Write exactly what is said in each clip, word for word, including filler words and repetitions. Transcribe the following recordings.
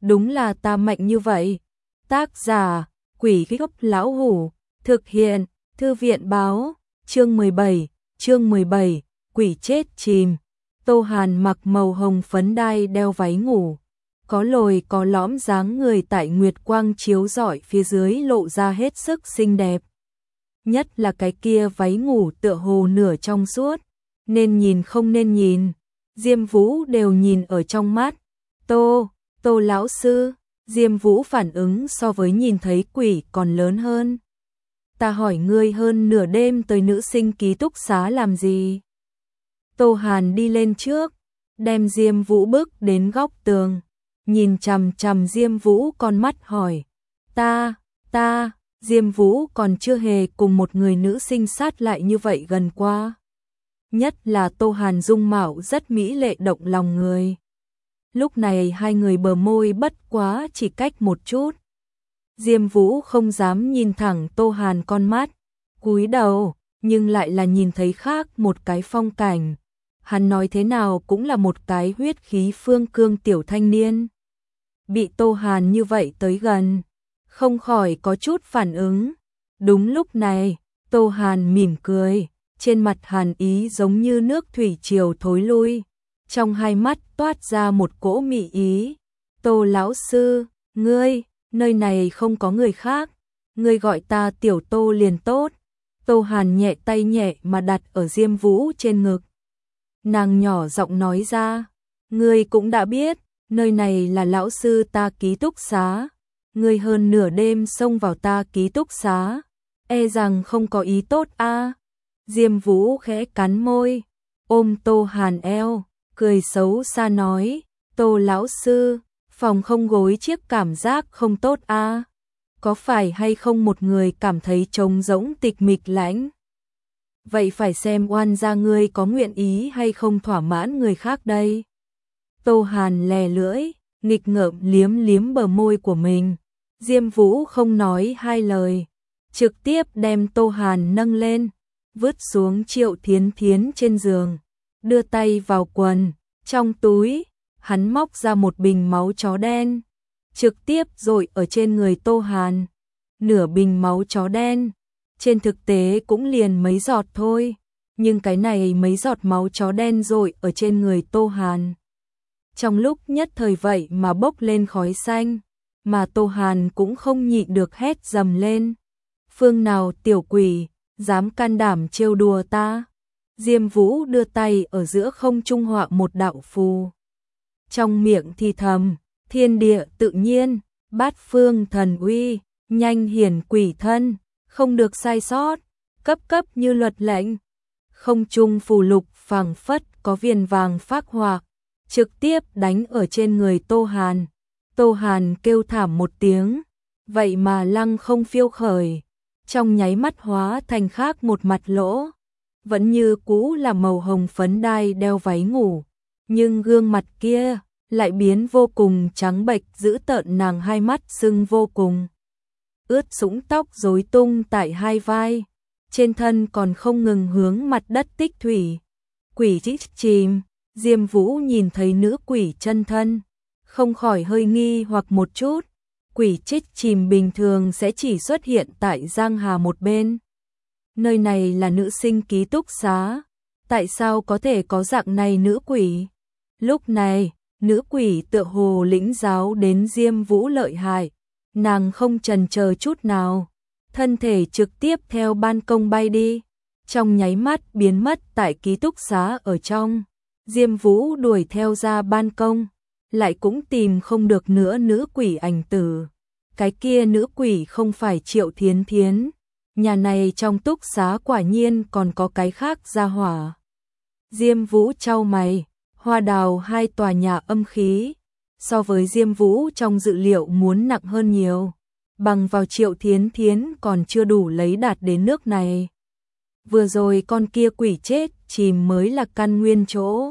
đúng là ta mạnh như vậy. Tác giả, Quỷ Gốc Lão Hủ, thực hiện, Thư viện báo, chương mười bảy, chương mười bảy, quỷ chết chìm. Tô Hàn mặc màu hồng phấn đai đeo váy ngủ, có lồi có lõm dáng người tại nguyệt quang chiếu rọi phía dưới lộ ra hết sức xinh đẹp. Nhất là cái kia váy ngủ tựa hồ nửa trong suốt, nên nhìn không nên nhìn, Diêm Vũ đều nhìn ở trong mắt. Tô, Tô lão sư, Diêm Vũ phản ứng so với nhìn thấy quỷ còn lớn hơn. Ta hỏi ngươi hơn nửa đêm tới nữ sinh ký túc xá làm gì? Tô Hàn đi lên trước, đem Diêm Vũ bước đến góc tường, nhìn chằm chằm Diêm Vũ con mắt hỏi. Ta, ta, Diêm Vũ còn chưa hề cùng một người nữ sinh sát lại như vậy gần qua. Nhất là Tô Hàn dung mạo rất mỹ lệ động lòng người. Lúc này hai người bờ môi bất quá chỉ cách một chút. Diêm Vũ không dám nhìn thẳng Tô Hàn con mắt, cúi đầu, nhưng lại là nhìn thấy khác một cái phong cảnh. Hắn nói thế nào cũng là một cái huyết khí phương cương tiểu thanh niên. Bị Tô Hàn như vậy tới gần, không khỏi có chút phản ứng. Đúng lúc này, Tô Hàn mỉm cười, trên mặt hàn ý giống như nước thủy triều thối lui, trong hai mắt toát ra một cỗ mị ý. Tô lão sư, ngươi, nơi này không có người khác, ngươi gọi ta tiểu Tô liền tốt. Tô Hàn nhẹ tay nhẹ mà đặt ở Diêm Vũ trên ngực. Nàng nhỏ giọng nói ra, ngươi cũng đã biết, nơi này là lão sư ta ký túc xá, ngươi hơn nửa đêm xông vào ta ký túc xá, e rằng không có ý tốt a. À. Diêm Vũ khẽ cắn môi, ôm Tô Hàn eo, cười xấu xa nói, Tô lão sư, phòng không gối chiếc cảm giác không tốt a. À. Có phải hay không một người cảm thấy trống rỗng tịch mịch lãnh? Vậy phải xem oan gia ngươi có nguyện ý hay không thỏa mãn người khác đây. Tô Hàn lè lưỡi, nghịch ngợm liếm liếm bờ môi của mình. Diêm Vũ không nói hai lời, trực tiếp đem Tô Hàn nâng lên, vứt xuống Triệu Thiến Thiến trên giường, đưa tay vào quần, trong túi, hắn móc ra một bình máu chó đen, trực tiếp dội ở trên người Tô Hàn. Nửa bình máu chó đen, trên thực tế cũng liền mấy giọt thôi, nhưng cái này mấy giọt máu chó đen dội ở trên người Tô Hàn. Trong lúc nhất thời vậy mà bốc lên khói xanh, mà Tô Hàn cũng không nhịn được hét dầm lên. Phương nào tiểu quỷ, dám can đảm trêu đùa ta? Diêm Vũ đưa tay ở giữa không trung họa một đạo phù. Trong miệng thì thầm, thiên địa tự nhiên, bát phương thần uy, nhanh hiển quỷ thân, không được sai sót, cấp cấp như luật lệnh. Không trung phù lục phảng phất có viền vàng phác họa, trực tiếp đánh ở trên người Tô Hàn. Tô Hàn kêu thảm một tiếng, vậy mà lăng không phiêu khởi, trong nháy mắt hóa thành khác một mặt lỗ, vẫn như cũ là màu hồng phấn đai đeo váy ngủ, nhưng gương mặt kia lại biến vô cùng trắng bệch, dữ tợn, nàng hai mắt sưng vô cùng, ướt sũng tóc rối tung tại hai vai, trên thân còn không ngừng hướng mặt đất tích thủy. Quỷ chết chìm. Diêm Vũ nhìn thấy nữ quỷ chân thân, không khỏi hơi nghi hoặc một chút. Quỷ chết chìm bình thường sẽ chỉ xuất hiện tại Giang Hà một bên. Nơi này là nữ sinh ký túc xá, tại sao có thể có dạng này nữ quỷ? Lúc này, nữ quỷ tựa hồ lĩnh giáo đến Diêm Vũ lợi hại, nàng không chần chờ chút nào, thân thể trực tiếp theo ban công bay đi, trong nháy mắt biến mất tại ký túc xá ở trong. Diêm Vũ đuổi theo ra ban công, lại cũng tìm không được nữa nữ quỷ ảnh tử. Cái kia nữ quỷ không phải Triệu Thiến Thiến, nhà này trong túc xá quả nhiên còn có cái khác gia hỏa. Diêm Vũ chau mày, Hoa Đào hai tòa nhà âm khí, so với Diêm Vũ trong dự liệu muốn nặng hơn nhiều, bằng vào Triệu Thiến Thiến còn chưa đủ lấy đạt đến nước này. Vừa rồi con kia quỷ chết chìm mới là căn nguyên chỗ.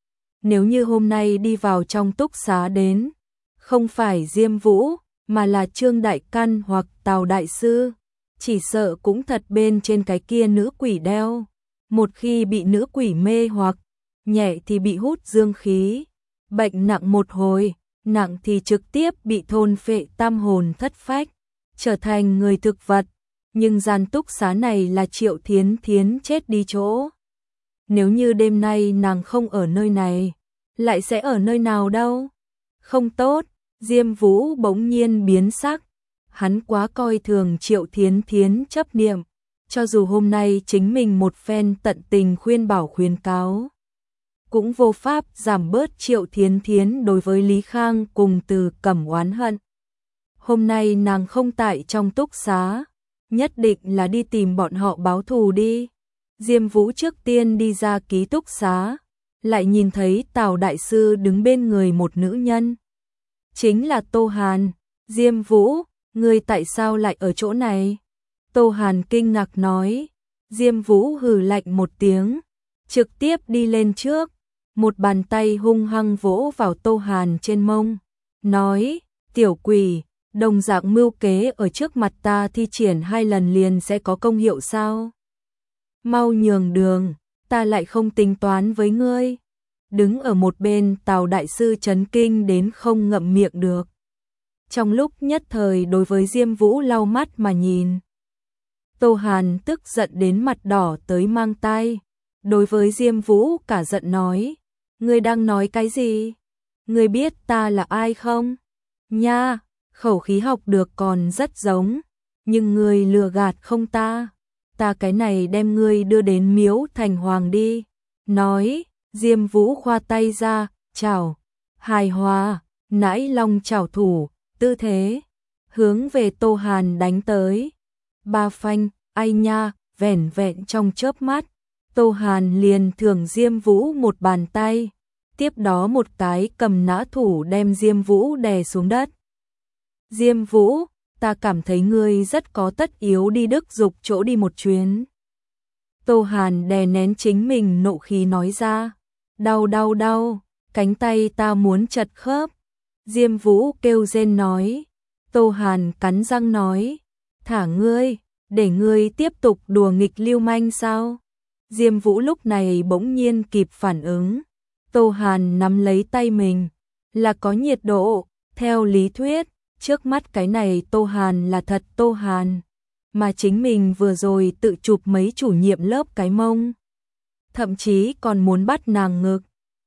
Nếu như hôm nay đi vào trong túc xá đến, không phải Diêm Vũ, mà là Trương Đại Căn hoặc Tào Đại Sư, chỉ sợ cũng thật bên trên cái kia nữ quỷ đeo. Một khi bị nữ quỷ mê hoặc, nhẹ thì bị hút dương khí, bệnh nặng một hồi, nặng thì trực tiếp bị thôn phệ tam hồn thất phách, trở thành người thực vật, nhưng gian túc xá này là Triệu Thiến Thiến chết đi chỗ. Nếu như đêm nay nàng không ở nơi này, lại sẽ ở nơi nào đâu? Không tốt, Diêm Vũ bỗng nhiên biến sắc, hắn quá coi thường Triệu Thiến Thiến chấp niệm, cho dù hôm nay chính mình một phen tận tình khuyên bảo khuyên cáo, cũng vô pháp giảm bớt Triệu Thiến Thiến đối với Lý Khang cùng Từ Cẩm oán hận. Hôm nay nàng không tại trong túc xá, nhất định là đi tìm bọn họ báo thù đi. Diêm Vũ trước tiên đi ra ký túc xá, lại nhìn thấy Tào đại sư đứng bên người một nữ nhân. Chính là Tô Hàn. Diêm Vũ, ngươi tại sao lại ở chỗ này? Tô Hàn kinh ngạc nói. Diêm Vũ hừ lạnh một tiếng, trực tiếp đi lên trước, một bàn tay hung hăng vỗ vào Tô Hàn trên mông, nói, tiểu quỷ, đồng dạng mưu kế ở trước mặt ta thi triển hai lần liền sẽ có công hiệu sao? Mau nhường đường, ta lại không tính toán với ngươi. Đứng ở một bên Tào đại sư chấn kinh đến không ngậm miệng được. Trong lúc nhất thời đối với Diêm Vũ lau mắt mà nhìn. Tô Hàn tức giận đến mặt đỏ tới mang tai. Đối với Diêm Vũ cả giận nói, ngươi đang nói cái gì? Ngươi biết ta là ai không? Nha, khẩu khí học được còn rất giống, nhưng ngươi lừa gạt không ta. Ta cái này đem ngươi đưa đến Miếu Thành Hoàng đi. Nói, Diêm Vũ khoa tay ra, chào, hài hòa, nãi long chào thủ, tư thế, hướng về Tô Hàn đánh tới. Ba phanh, ai nha, vẻn vẹn trong chớp mắt, Tô Hàn liền thưởng Diêm Vũ một bàn tay, tiếp đó một cái cầm nã thủ đem Diêm Vũ đè xuống đất. Diêm Vũ, ta cảm thấy ngươi rất có tất yếu đi Đức Dục chỗ đi một chuyến. Tô Hàn đè nén chính mình nộ khí nói ra. Đau đau đau, cánh tay ta muốn chật khớp. Diêm Vũ kêu rên nói. Tô Hàn cắn răng nói, thả ngươi, để ngươi tiếp tục đùa nghịch lưu manh sao? Diêm Vũ lúc này bỗng nhiên kịp phản ứng. Tô Hàn nắm lấy tay mình, là có nhiệt độ, theo lý thuyết, trước mắt cái này Tô Hàn là thật Tô Hàn, mà chính mình vừa rồi tự chụp mấy chủ nhiệm lớp cái mông. Thậm chí còn muốn bắt nàng ngực.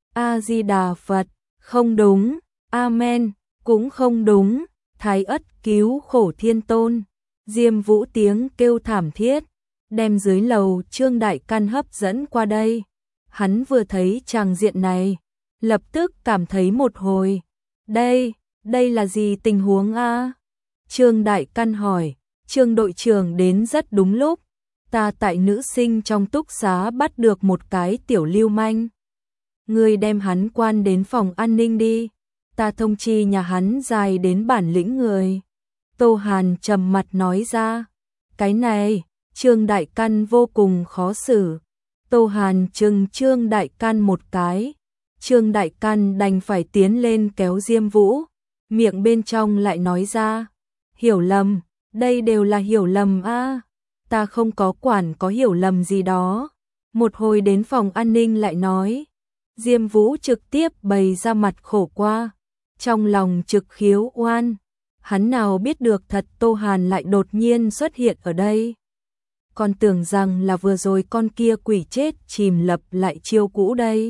A-di-đà Phật, không đúng, Amen, cũng không đúng, Thái Ất cứu khổ thiên tôn. Diêm Vũ tiếng kêu thảm thiết, đem dưới lầu Trương Đại Căn hấp dẫn qua đây. Hắn vừa thấy tràng diện này, lập tức cảm thấy một hồi. Đây, đây là gì tình huống a? Trương Đại Căn hỏi, Trương đội trưởng đến rất đúng lúc. Ta tại nữ sinh trong túc xá bắt được một cái tiểu lưu manh. Ngươi đem hắn quan đến phòng an ninh đi. Ta thông chi nhà hắn dài đến bản lĩnh người. Tô Hàn trầm mặt nói ra. Cái này, Trương Đại Căn vô cùng khó xử. Tô Hàn trừng Trương Đại Căn một cái. Trương Đại Căn đành phải tiến lên kéo Diêm Vũ. Miệng bên trong lại nói ra. Hiểu lầm, đây đều là hiểu lầm a. Ta không có quản có hiểu lầm gì đó. Một hồi đến phòng an ninh lại nói. Diêm Vũ trực tiếp bày ra mặt khổ qua. Trong lòng trực khiếu oan. Hắn nào biết được thật Tô Hàn lại đột nhiên xuất hiện ở đây. Còn tưởng rằng là vừa rồi con kia quỷ chết chìm lập lại chiêu cũ đây.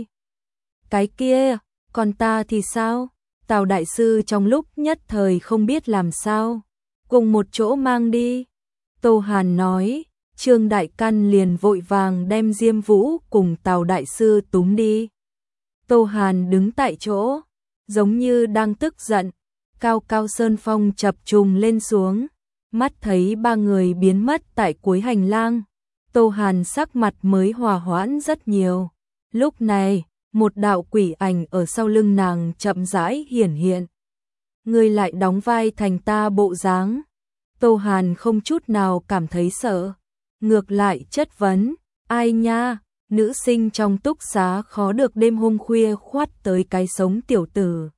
Cái kia, còn ta thì sao? Tào đại sư trong lúc nhất thời không biết làm sao. Cùng một chỗ mang đi. Tô Hàn nói, Trương Đại Căn liền vội vàng đem Diêm Vũ cùng Tào đại sư túm đi. Tô Hàn đứng tại chỗ, giống như đang tức giận. Cao cao sơn phong chập trùng lên xuống, mắt thấy ba người biến mất tại cuối hành lang. Tô Hàn sắc mặt mới hòa hoãn rất nhiều. Lúc này, một đạo quỷ ảnh ở sau lưng nàng chậm rãi hiển hiện. Ngươi lại đóng vai thành ta bộ dáng. Tô Hàn không chút nào cảm thấy sợ, ngược lại chất vấn, ai nha, nữ sinh trong túc xá khó được đêm hôm khuya khoát tới cái sống tiểu tử.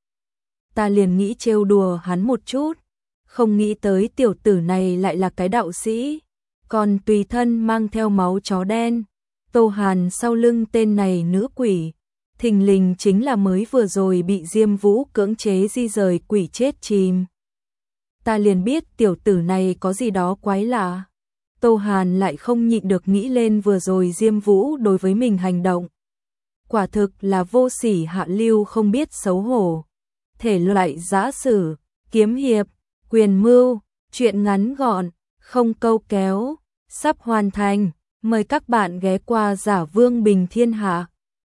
Ta liền nghĩ trêu đùa hắn một chút, không nghĩ tới tiểu tử này lại là cái đạo sĩ, còn tùy thân mang theo máu chó đen. Tô Hàn sau lưng tên này nữ quỷ, thình lình chính là mới vừa rồi bị Diêm Vũ cưỡng chế di rời quỷ chết chìm. Ta liền biết tiểu tử này có gì đó quái lạ. Tô Hàn lại không nhịn được nghĩ lên vừa rồi Diêm Vũ đối với mình hành động. Quả thực là vô sỉ hạ lưu không biết xấu hổ. Thể loại giã sử, kiếm hiệp, quyền mưu, truyện ngắn gọn, không câu kéo, sắp hoàn thành. Mời các bạn ghé qua Giả Vương Bình Thiên Hạ.